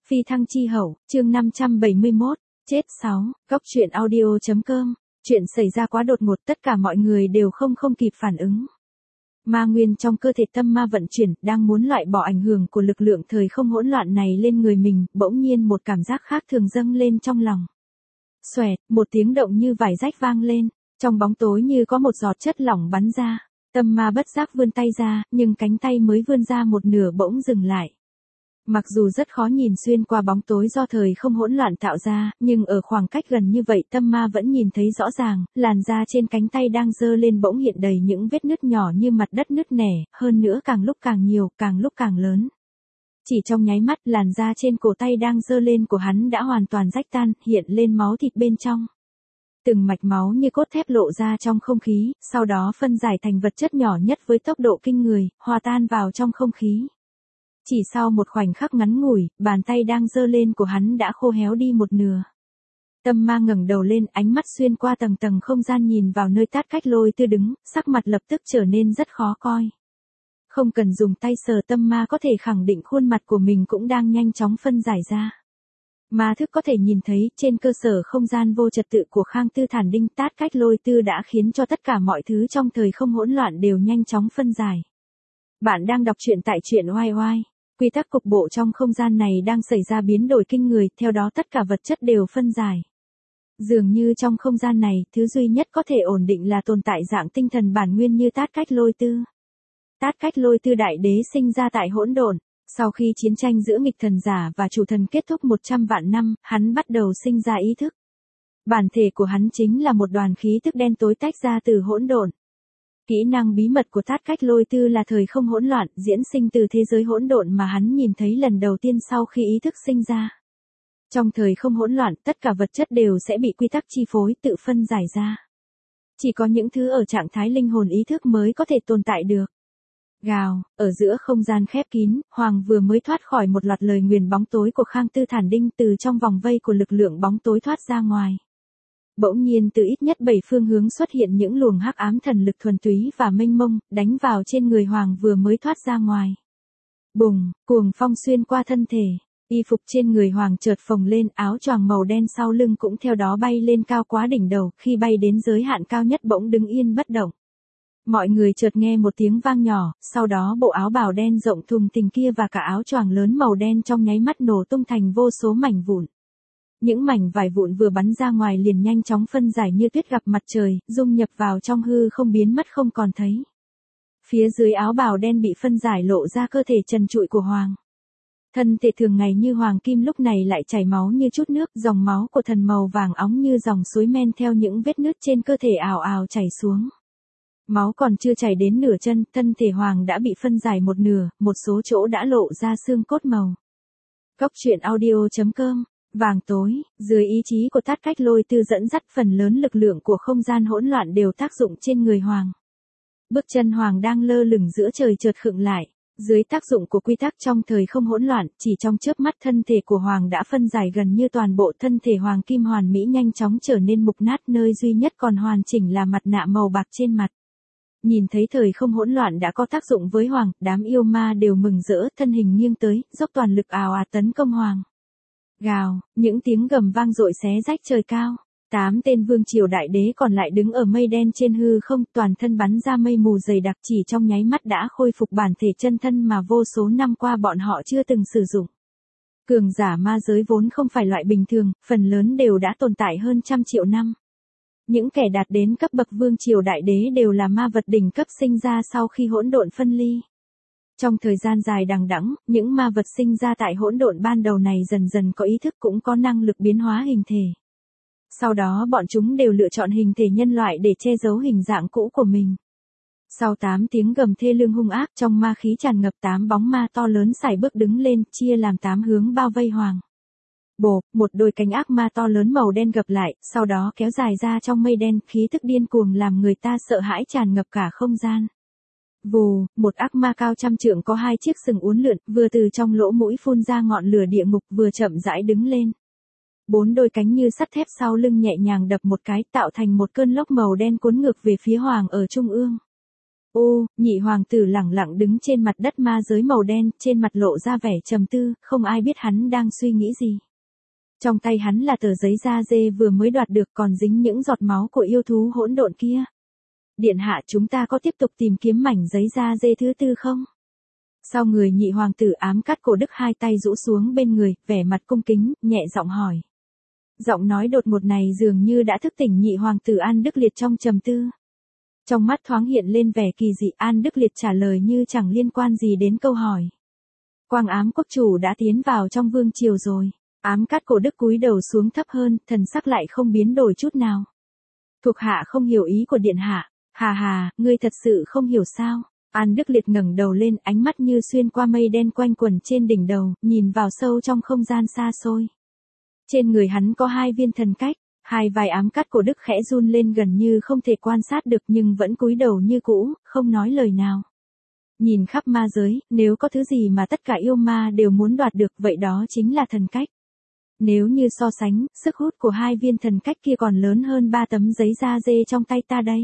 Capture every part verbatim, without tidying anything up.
Phi thăng chi hậu, chương năm trăm bảy mươi mốt, chết sáu, góc truyện audio.com, chuyện xảy ra quá đột ngột tất cả mọi người đều không không kịp phản ứng. Ma nguyên trong cơ thể tâm ma vận chuyển, đang muốn loại bỏ ảnh hưởng của lực lượng thời không hỗn loạn này lên người mình, bỗng nhiên một cảm giác khác thường dâng lên trong lòng. Xoẹt, một tiếng động như vải rách vang lên, trong bóng tối như có một giọt chất lỏng bắn ra, tâm ma bất giác vươn tay ra, nhưng cánh tay mới vươn ra một nửa bỗng dừng lại. Mặc dù rất khó nhìn xuyên qua bóng tối do thời không hỗn loạn tạo ra, nhưng ở khoảng cách gần như vậy tâm ma vẫn nhìn thấy rõ ràng, làn da trên cánh tay đang dơ lên bỗng hiện đầy những vết nứt nhỏ như mặt đất nứt nẻ, hơn nữa càng lúc càng nhiều, càng lúc càng lớn. Chỉ trong nháy mắt, làn da trên cổ tay đang dơ lên của hắn đã hoàn toàn rách tan, hiện lên máu thịt bên trong. Từng mạch máu như cốt thép lộ ra trong không khí, sau đó phân giải thành vật chất nhỏ nhất với tốc độ kinh người, hòa tan vào trong không khí. Chỉ sau một khoảnh khắc ngắn ngủi, bàn tay đang giơ lên của hắn đã khô héo đi một nửa. Tâm ma ngẩng đầu lên, ánh mắt xuyên qua tầng tầng không gian nhìn vào nơi Tát Cách Lôi Tư đứng, sắc mặt lập tức trở nên rất khó coi. Không cần dùng tay sờ, tâm ma có thể khẳng định khuôn mặt của mình cũng đang nhanh chóng phân giải ra. Ma thức có thể nhìn thấy, trên cơ sở không gian vô trật tự của Khang Tư Thản Đinh, Tát Cách Lôi Tư đã khiến cho tất cả mọi thứ trong thời không hỗn loạn đều nhanh chóng phân giải. Bạn đang đọc truyện tại truyện oai oai. Quy tắc cục bộ trong không gian này đang xảy ra biến đổi kinh người, theo đó tất cả vật chất đều phân giải. Dường như trong không gian này, thứ duy nhất có thể ổn định là tồn tại dạng tinh thần bản nguyên như Tát Cách Lôi Tư. Tát Cách Lôi Tư đại đế sinh ra tại hỗn độn, sau khi chiến tranh giữa nghịch thần giả và chủ thần kết thúc một trăm vạn năm, hắn bắt đầu sinh ra ý thức. Bản thể của hắn chính là một đoàn khí thức đen tối tách ra từ hỗn độn. Kỹ năng bí mật của Tát Cách Lôi Tư là thời không hỗn loạn, diễn sinh từ thế giới hỗn độn mà hắn nhìn thấy lần đầu tiên sau khi ý thức sinh ra. Trong thời không hỗn loạn, tất cả vật chất đều sẽ bị quy tắc chi phối, tự phân giải ra. Chỉ có những thứ ở trạng thái linh hồn ý thức mới có thể tồn tại được. Gào, ở giữa không gian khép kín, Hoàng vừa mới thoát khỏi một loạt lời nguyền bóng tối của Khang Tư Thản Đinh, từ trong vòng vây của lực lượng bóng tối thoát ra ngoài. Bỗng nhiên từ ít nhất bảy phương hướng xuất hiện những luồng hắc ám thần lực thuần túy và mênh mông, đánh vào trên người Hoàng vừa mới thoát ra ngoài. Bùng, cuồng phong xuyên qua thân thể, y phục trên người Hoàng chợt phồng lên, áo choàng màu đen sau lưng cũng theo đó bay lên cao quá đỉnh đầu, khi bay đến giới hạn cao nhất bỗng đứng yên bất động. Mọi người chợt nghe một tiếng vang nhỏ, sau đó bộ áo bào đen rộng thùng thình kia và cả áo choàng lớn màu đen trong nháy mắt nổ tung thành vô số mảnh vụn. Những mảnh vải vụn vừa bắn ra ngoài liền nhanh chóng phân giải như tuyết gặp mặt trời, dung nhập vào trong hư không biến mất không còn thấy. Phía dưới áo bào đen bị phân giải lộ ra cơ thể trần trụi của Hoàng. Thân thể thường ngày như hoàng kim lúc này lại chảy máu như chút nước, dòng máu của thần màu vàng óng như dòng suối men theo những vết nứt trên cơ thể ào ào chảy xuống. Máu còn chưa chảy đến nửa chân, thân thể Hoàng đã bị phân giải một nửa, một số chỗ đã lộ ra xương cốt màu. Góc truyện audio.com. Vàng tối, dưới ý chí của Tát Cách Lôi Tư dẫn dắt, phần lớn lực lượng của không gian hỗn loạn đều tác dụng trên người Hoàng. Bước chân Hoàng đang lơ lửng giữa trời chợt khựng lại, dưới tác dụng của quy tắc trong thời không hỗn loạn, chỉ trong chớp mắt thân thể của Hoàng đã phân giải gần như toàn bộ, thân thể Hoàng kim hoàn mỹ nhanh chóng trở nên mục nát, nơi duy nhất còn hoàn chỉnh là mặt nạ màu bạc trên mặt. Nhìn thấy thời không hỗn loạn đã có tác dụng với Hoàng, đám yêu ma đều mừng rỡ, thân hình nghiêng tới, dốc toàn lực ào ạt tấn công Hoàng. Gào, những tiếng gầm vang dội xé rách trời cao. Tám tên vương triều đại đế còn lại đứng ở mây đen trên hư không, toàn thân bắn ra mây mù dày đặc, chỉ trong nháy mắt đã khôi phục bản thể chân thân mà vô số năm qua bọn họ chưa từng sử dụng. Cường giả ma giới vốn không phải loại bình thường, phần lớn đều đã tồn tại hơn trăm triệu năm. Những kẻ đạt đến cấp bậc vương triều đại đế đều là ma vật đỉnh cấp sinh ra sau khi hỗn độn phân ly. Trong thời gian dài đằng đẵng, những ma vật sinh ra tại hỗn độn ban đầu này dần dần có ý thức, cũng có năng lực biến hóa hình thể. Sau đó bọn chúng đều lựa chọn hình thể nhân loại để che giấu hình dạng cũ của mình. Sau tám tiếng gầm thê lương hung ác, trong ma khí tràn ngập, tám bóng ma to lớn sải bước đứng lên, chia làm tám hướng bao vây Hoàng. Bộp, một đôi cánh ác ma to lớn màu đen gập lại, sau đó kéo dài ra trong mây đen, khí tức điên cuồng làm người ta sợ hãi tràn ngập cả không gian. Vù, một ác ma cao trăm trượng có hai chiếc sừng uốn lượn, vừa từ trong lỗ mũi phun ra ngọn lửa địa ngục, vừa chậm rãi đứng lên. Bốn đôi cánh như sắt thép sau lưng nhẹ nhàng đập một cái, tạo thành một cơn lốc màu đen cuốn ngược về phía Hoàng ở trung ương. Ô, nhị hoàng tử lẳng lặng đứng trên mặt đất ma giới màu đen, trên mặt lộ ra vẻ trầm tư, không ai biết hắn đang suy nghĩ gì. Trong tay hắn là tờ giấy da dê vừa mới đoạt được còn dính những giọt máu của yêu thú hỗn độn kia. Điện hạ, chúng ta có tiếp tục tìm kiếm mảnh giấy da dê thứ tư không? Sau người nhị hoàng tử ám cắt cổ đức hai tay rũ xuống bên người, vẻ mặt cung kính, nhẹ giọng hỏi. Giọng nói đột ngột này dường như đã thức tỉnh nhị hoàng tử An Đức Liệt trong trầm tư. Trong mắt thoáng hiện lên vẻ kỳ dị, An Đức Liệt trả lời như chẳng liên quan gì đến câu hỏi. Quang ám quốc chủ đã tiến vào trong vương triều rồi. Ám cắt cổ đức cúi đầu xuống thấp hơn, thần sắc lại không biến đổi chút nào. Thuộc hạ không hiểu ý của điện hạ. Hà hà, ngươi thật sự không hiểu sao? An Đức Liệt ngẩng đầu lên, ánh mắt như xuyên qua mây đen quanh quẩn trên đỉnh đầu, nhìn vào sâu trong không gian xa xôi. Trên người hắn có hai viên thần cách, hai vai ám cắt cổ đức khẽ run lên gần như không thể quan sát được nhưng vẫn cúi đầu như cũ, không nói lời nào. Nhìn khắp ma giới, nếu có thứ gì mà tất cả yêu ma đều muốn đoạt được vậy đó chính là thần cách. Nếu như so sánh, sức hút của hai viên thần cách kia còn lớn hơn ba tấm giấy da dê trong tay ta đây.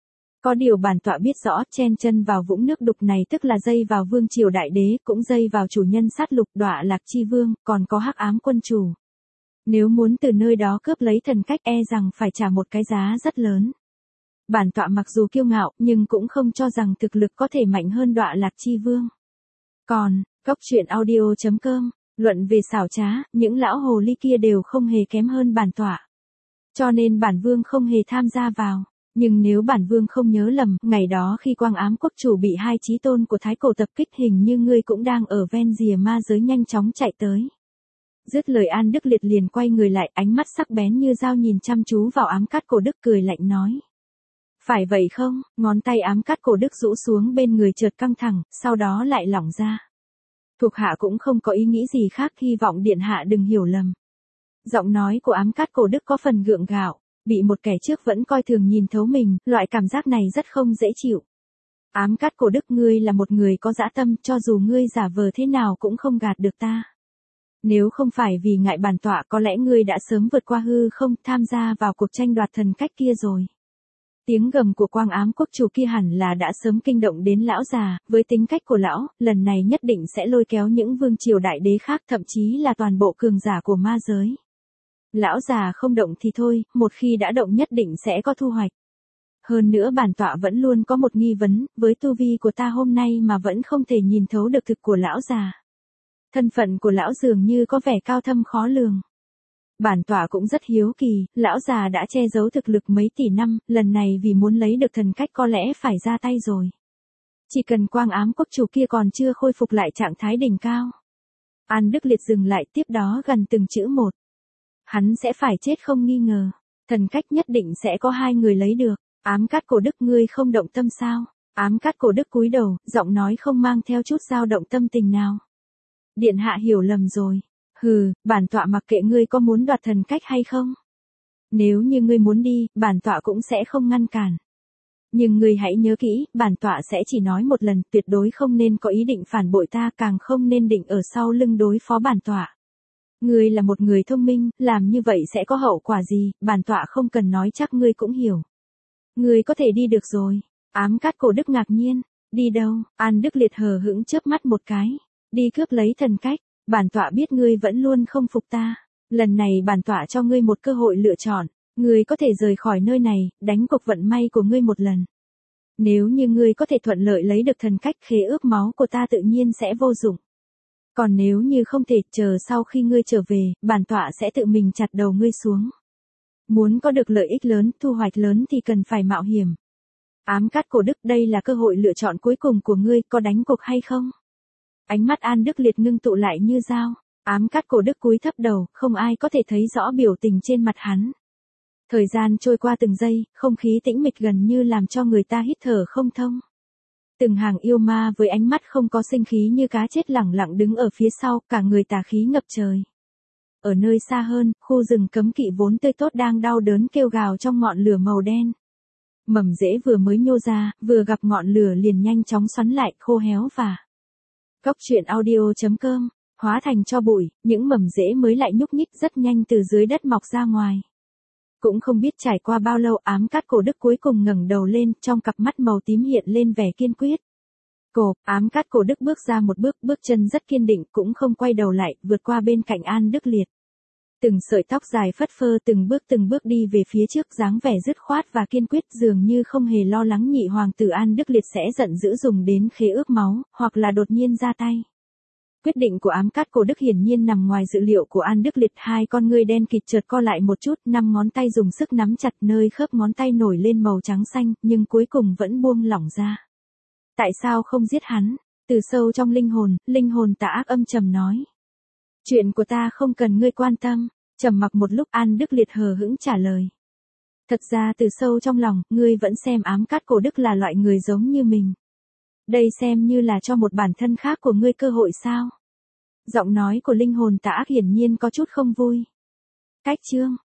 Có điều bản tọa biết rõ, chen chân vào vũng nước đục này tức là dây vào vương triều đại đế, cũng dây vào chủ nhân sát lục Đọa Lạc Chi Vương, còn có Hắc Ám quân chủ. Nếu muốn từ nơi đó cướp lấy thần cách e rằng phải trả một cái giá rất lớn. Bản tọa mặc dù kiêu ngạo, nhưng cũng không cho rằng thực lực có thể mạnh hơn Đọa Lạc Chi Vương. Còn, Cốc truyện audio chấm com, luận về xảo trá, những lão hồ ly kia đều không hề kém hơn bản tọa. Cho nên bản vương không hề tham gia vào. Nhưng nếu bản vương không nhớ lầm, ngày đó khi Quang Ám quốc chủ bị hai chí tôn của Thái Cổ tập kích hình như ngươi cũng đang ở ven rìa ma giới nhanh chóng chạy tới. Dứt lời An Đức Liệt liền quay người lại, ánh mắt sắc bén như dao nhìn chăm chú vào ám cắt cổ đức cười lạnh nói. Phải vậy không? Ngón tay ám cắt cổ đức rũ xuống bên người chợt căng thẳng, sau đó lại lỏng ra. Thuộc hạ cũng không có ý nghĩ gì khác, hy vọng điện hạ đừng hiểu lầm. Giọng nói của ám cắt cổ đức có phần gượng gạo. Bị một kẻ trước vẫn coi thường nhìn thấu mình, loại cảm giác này rất không dễ chịu. Ám cắt cổ đức, ngươi là một người có dã tâm, cho dù ngươi giả vờ thế nào cũng không gạt được ta. Nếu không phải vì ngại bản tọa có lẽ ngươi đã sớm vượt qua hư không, tham gia vào cuộc tranh đoạt thần cách kia rồi. Tiếng gầm của Quang Ám quốc chủ kia hẳn là đã sớm kinh động đến lão già, với tính cách của lão, lần này nhất định sẽ lôi kéo những vương triều đại đế khác, thậm chí là toàn bộ cường giả của ma giới. Lão già không động thì thôi, một khi đã động nhất định sẽ có thu hoạch. Hơn nữa bản tọa vẫn luôn có một nghi vấn, với tu vi của ta hôm nay mà vẫn không thể nhìn thấu được thực của lão già. Thân phận của lão dường như có vẻ cao thâm khó lường. Bản tọa cũng rất hiếu kỳ, lão già đã che giấu thực lực mấy tỷ năm, lần này vì muốn lấy được thần cách có lẽ phải ra tay rồi. Chỉ cần Quang Ám quốc chủ kia còn chưa khôi phục lại trạng thái đỉnh cao. An Đức Liệt dừng lại, tiếp đó gần từng chữ một. Hắn sẽ phải chết không nghi ngờ. Thần cách nhất định sẽ có hai người lấy được. Ám cắt cổ đức, ngươi không động tâm sao? Ám cắt cổ đức cúi đầu, giọng nói không mang theo chút dao động tâm tình nào. Điện hạ hiểu lầm rồi. Hừ, bản tọa mặc kệ ngươi có muốn đoạt thần cách hay không. Nếu như ngươi muốn đi, bản tọa cũng sẽ không ngăn cản. Nhưng ngươi hãy nhớ kỹ, bản tọa sẽ chỉ nói một lần, tuyệt đối không nên có ý định phản bội ta, càng không nên định ở sau lưng đối phó bản tọa. Ngươi là một người thông minh, làm như vậy sẽ có hậu quả gì, bản tọa không cần nói chắc ngươi cũng hiểu. Ngươi có thể đi được rồi. Ám cắt cổ đức ngạc nhiên. Đi đâu? An Đức Liệt hờ hững chớp mắt một cái. Đi cướp lấy thần cách. Bản tọa biết ngươi vẫn luôn không phục ta. Lần này bản tọa cho ngươi một cơ hội lựa chọn. Ngươi có thể rời khỏi nơi này, đánh cuộc vận may của ngươi một lần. Nếu như ngươi có thể thuận lợi lấy được thần cách, khế ước máu của ta tự nhiên sẽ vô dụng. Còn nếu như không thể, chờ sau khi ngươi trở về, bản tọa sẽ tự mình chặt đầu ngươi xuống. Muốn có được lợi ích lớn, thu hoạch lớn thì cần phải mạo hiểm. Ám cắt cổ đức, đây là cơ hội lựa chọn cuối cùng của ngươi, có đánh cuộc hay không? Ánh mắt An Đức Liệt ngưng tụ lại như dao. Ám cắt cổ đức cúi thấp đầu, không ai có thể thấy rõ biểu tình trên mặt hắn. Thời gian trôi qua từng giây, không khí tĩnh mịch gần như làm cho người ta hít thở không thông. Từng hàng yêu ma với ánh mắt không có sinh khí như cá chết lẳng lặng đứng ở phía sau, cả người tà khí ngập trời. Ở nơi xa hơn, khu rừng cấm kỵ vốn tươi tốt đang đau đớn kêu gào trong ngọn lửa màu đen. Mầm rễ vừa mới nhô ra, vừa gặp ngọn lửa liền nhanh chóng xoắn lại, khô héo và Cốc truyện audio chấm com, hóa thành tro bụi, những mầm rễ mới lại nhúc nhích rất nhanh từ dưới đất mọc ra ngoài. Cũng không biết trải qua bao lâu ám cát cổ đức cuối cùng ngẩng đầu lên, trong cặp mắt màu tím hiện lên vẻ kiên quyết. Cổ, ám cát cổ đức bước ra một bước, bước chân rất kiên định, cũng không quay đầu lại, vượt qua bên cạnh An Đức Liệt. Từng sợi tóc dài phất phơ từng bước từng bước đi về phía trước, dáng vẻ dứt khoát và kiên quyết, dường như không hề lo lắng nhị hoàng tử An Đức Liệt sẽ giận dữ dùng đến khế ước máu, hoặc là đột nhiên ra tay. Quyết định của ám cát cổ đức hiển nhiên nằm ngoài dự liệu của An Đức Liệt, hai con ngươi đen kịt chợt co lại một chút, năm ngón tay dùng sức nắm chặt, nơi khớp ngón tay nổi lên màu trắng xanh, nhưng cuối cùng vẫn buông lỏng ra. Tại sao không giết hắn? Từ sâu trong linh hồn, linh hồn tà ác âm trầm nói. Chuyện của ta không cần ngươi quan tâm. Trầm mặc một lúc, An Đức Liệt hờ hững trả lời. Thật ra từ sâu trong lòng, ngươi vẫn xem ám cát cổ đức là loại người giống như mình. Đây xem như là cho một bản thân khác của ngươi cơ hội sao? Giọng nói của linh hồn tà ác hiển nhiên có chút không vui. Cách chương